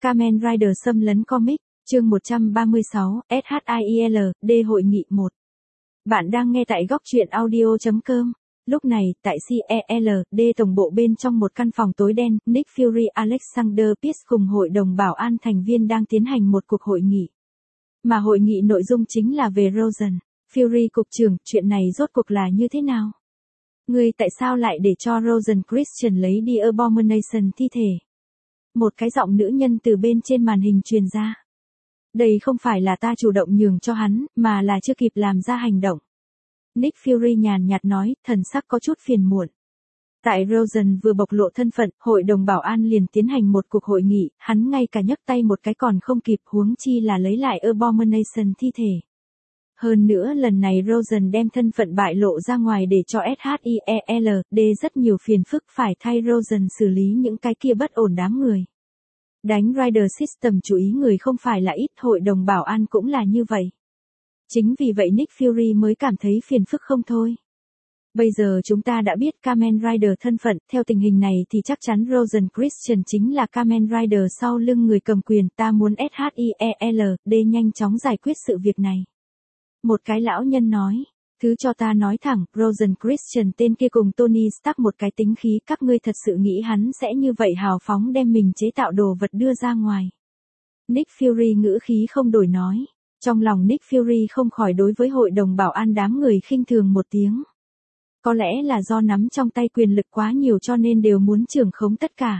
Kamen Rider xâm lấn comic, chương 136, SHIEL, D hội nghị 1. Bạn đang nghe tại góc truyện audio.com. Lúc này, tại CEL, D tổng bộ bên trong một căn phòng tối đen, Nick Fury Alexander Pierce cùng Hội đồng Bảo an thành viên đang tiến hành một cuộc hội nghị. Mà hội nghị nội dung chính là về Rosen. Fury cục trưởng, chuyện này rốt cuộc là như thế nào? Ngươi tại sao lại để cho Rosen Christian lấy đi Abomination thi thể? Một cái giọng nữ nhân từ bên trên màn hình truyền ra. Đây không phải là ta chủ động nhường cho hắn, mà là chưa kịp làm ra hành động. Nick Fury nhàn nhạt nói, thần sắc có chút phiền muộn. Tại Rosen vừa bộc lộ thân phận, Hội đồng Bảo an liền tiến hành một cuộc hội nghị, hắn ngay cả nhấc tay một cái còn không kịp, huống chi là lấy lại Abomination thi thể. Hơn nữa lần này Rosen đem thân phận bại lộ ra ngoài để cho SHIEL, D rất nhiều phiền phức phải thay Rosen xử lý những cái kia bất ổn đám người. Đánh Rider System chú ý người không phải là ít, Hội đồng Bảo an cũng là như vậy. Chính vì vậy Nick Fury mới cảm thấy phiền phức không thôi. Bây giờ chúng ta đã biết Kamen Rider thân phận, theo tình hình này thì chắc chắn Rosen Christian chính là Kamen Rider sau lưng người cầm quyền, ta muốn SHIEL, D nhanh chóng giải quyết sự việc này. Một cái lão nhân nói, thứ cho ta nói thẳng, Rosen Christian tên kia cùng Tony Stark một cái tính khí, các ngươi thật sự nghĩ hắn sẽ như vậy hào phóng đem mình chế tạo đồ vật đưa ra ngoài. Nick Fury ngữ khí không đổi nói, trong lòng Nick Fury không khỏi đối với Hội đồng Bảo an đám người khinh thường một tiếng. Có lẽ là do nắm trong tay quyền lực quá nhiều cho nên đều muốn trưởng khống tất cả.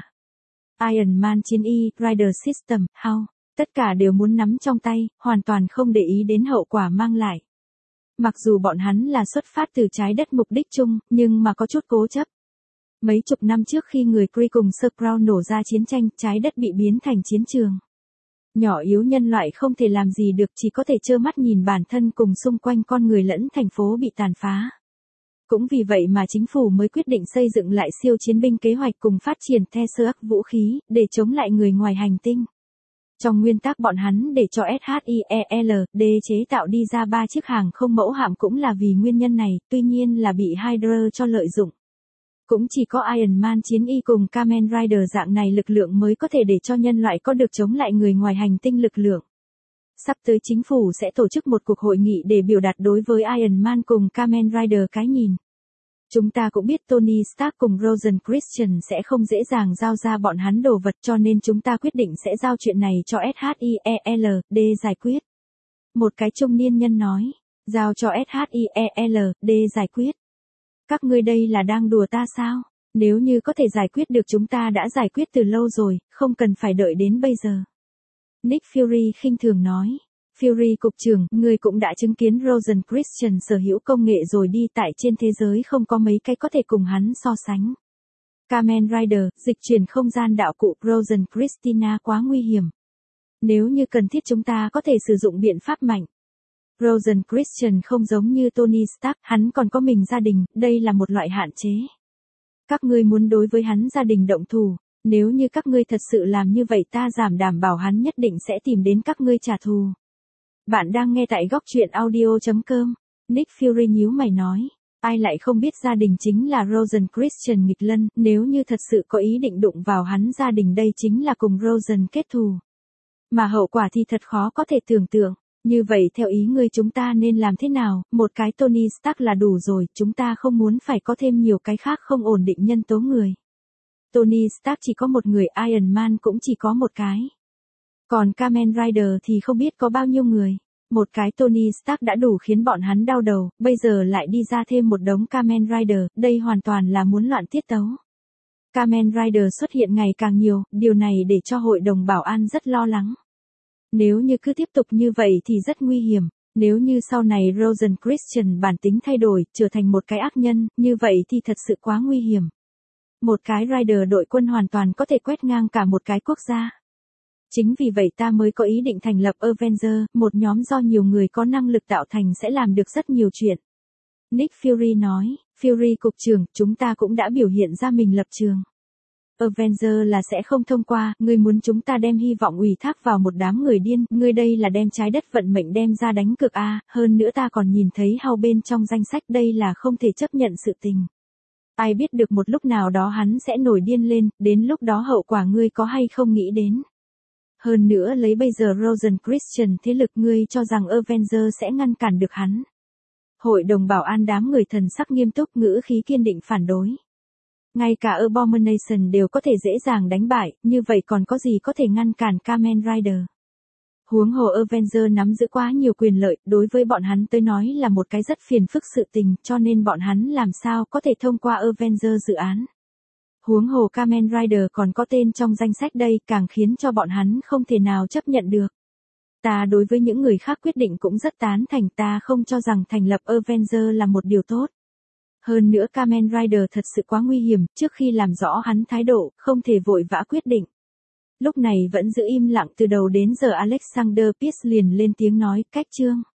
Iron Man chiến y, Rider System, How, tất cả đều muốn nắm trong tay, hoàn toàn không để ý đến hậu quả mang lại. Mặc dù bọn hắn là xuất phát từ trái đất mục đích chung, nhưng mà có chút cố chấp. Mấy chục năm trước khi người Kree cùng Skrull nổ ra chiến tranh, trái đất bị biến thành chiến trường. Nhỏ yếu nhân loại không thể làm gì được, chỉ có thể trơ mắt nhìn bản thân cùng xung quanh con người lẫn thành phố bị tàn phá. Cũng vì vậy mà chính phủ mới quyết định xây dựng lại siêu chiến binh kế hoạch cùng phát triển Tesseract vũ khí, để chống lại người ngoài hành tinh. Trong nguyên tắc bọn hắn để cho SHIEL, D chế tạo đi ra 3 chiếc hàng không mẫu hạm cũng là vì nguyên nhân này, tuy nhiên là bị Hydra cho lợi dụng. Cũng chỉ có Iron Man chiến y cùng Kamen Rider dạng này lực lượng mới có thể để cho nhân loại có được chống lại người ngoài hành tinh lực lượng. Sắp tới chính phủ sẽ tổ chức một cuộc hội nghị để biểu đạt đối với Iron Man cùng Kamen Rider cái nhìn. Chúng ta cũng biết Tony Stark cùng Rosen Christian sẽ không dễ dàng giao ra bọn hắn đồ vật, cho nên chúng ta quyết định sẽ giao chuyện này cho SHIEL, D giải quyết. Một cái trung niên nhân nói, giao cho SHIEL, D giải quyết. Các ngươi đây là đang đùa ta sao? Nếu như có thể giải quyết được chúng ta đã giải quyết từ lâu rồi, không cần phải đợi đến bây giờ. Nick Fury khinh thường nói. Fury cục trưởng, ngươi cũng đã chứng kiến Rosen Christian sở hữu công nghệ rồi đi, tại trên thế giới không có mấy cái có thể cùng hắn so sánh. Kamen Rider, dịch chuyển không gian đạo cụ, Rosen Christina quá nguy hiểm. Nếu như cần thiết chúng ta có thể sử dụng biện pháp mạnh. Rosen Christian không giống như Tony Stark, hắn còn có mình gia đình, đây là một loại hạn chế. Các ngươi muốn đối với hắn gia đình động thủ, nếu như các ngươi thật sự làm như vậy ta đảm bảo hắn nhất định sẽ tìm đến các ngươi trả thù. Bạn đang nghe tại góc truyện audio.com. Nick Fury nhíu mày nói, ai lại không biết gia đình chính là Rosen Christian nghịch lân, nếu như thật sự có ý định đụng vào hắn gia đình đây chính là cùng Rosen kết thù. Mà hậu quả thì thật khó có thể tưởng tượng. Như vậy theo ý ngươi chúng ta nên làm thế nào, một cái Tony Stark là đủ rồi, chúng ta không muốn phải có thêm nhiều cái khác không ổn định nhân tố người. Tony Stark chỉ có một người, Iron Man cũng chỉ có một cái. Còn Kamen Rider thì không biết có bao nhiêu người. Một cái Tony Stark đã đủ khiến bọn hắn đau đầu, bây giờ lại đi ra thêm một đống Kamen Rider, đây hoàn toàn là muốn loạn tiết tấu. Kamen Rider xuất hiện ngày càng nhiều, điều này để cho Hội đồng Bảo an rất lo lắng. Nếu như cứ tiếp tục như vậy thì rất nguy hiểm, nếu như sau này Rosen Christian bản tính thay đổi, trở thành một cái ác nhân, như vậy thì thật sự quá nguy hiểm. Một cái Rider đội quân hoàn toàn có thể quét ngang cả một cái quốc gia. Chính vì vậy ta mới có ý định thành lập Avenger, một nhóm do nhiều người có năng lực tạo thành sẽ làm được rất nhiều chuyện. Nick Fury nói, Fury cục trưởng, chúng ta cũng đã biểu hiện ra mình lập trường. Avenger là sẽ không thông qua, ngươi muốn chúng ta đem hy vọng ủy thác vào một đám người điên, ngươi đây là đem trái đất vận mệnh đem ra đánh cược a, hơn nữa ta còn nhìn thấy How bên trong danh sách, đây là không thể chấp nhận sự tình. Ai biết được một lúc nào đó hắn sẽ nổi điên lên, đến lúc đó hậu quả ngươi có hay không nghĩ đến. Hơn nữa lấy bây giờ Rosen Christian thế lực, ngươi cho rằng Avengers sẽ ngăn cản được hắn. Hội đồng bảo an đám người thần sắc nghiêm túc, ngữ khí kiên định phản đối. Ngay cả Abomination đều có thể dễ dàng đánh bại, như vậy còn có gì có thể ngăn cản Kamen Rider. Huống hồ Avengers nắm giữ quá nhiều quyền lợi, đối với bọn hắn tới nói là một cái rất phiền phức sự tình, cho nên bọn hắn làm sao có thể thông qua Avengers dự án. Huống hồ Kamen Rider còn có tên trong danh sách đây, càng khiến cho bọn hắn không thể nào chấp nhận được. Ta đối với những người khác quyết định cũng rất tán thành, ta không cho rằng thành lập Avengers là một điều tốt. Hơn nữa Kamen Rider thật sự quá nguy hiểm, trước khi làm rõ hắn thái độ, không thể vội vã quyết định. Lúc này vẫn giữ im lặng từ đầu đến giờ Alexander Pierce liền lên tiếng nói, cách chương.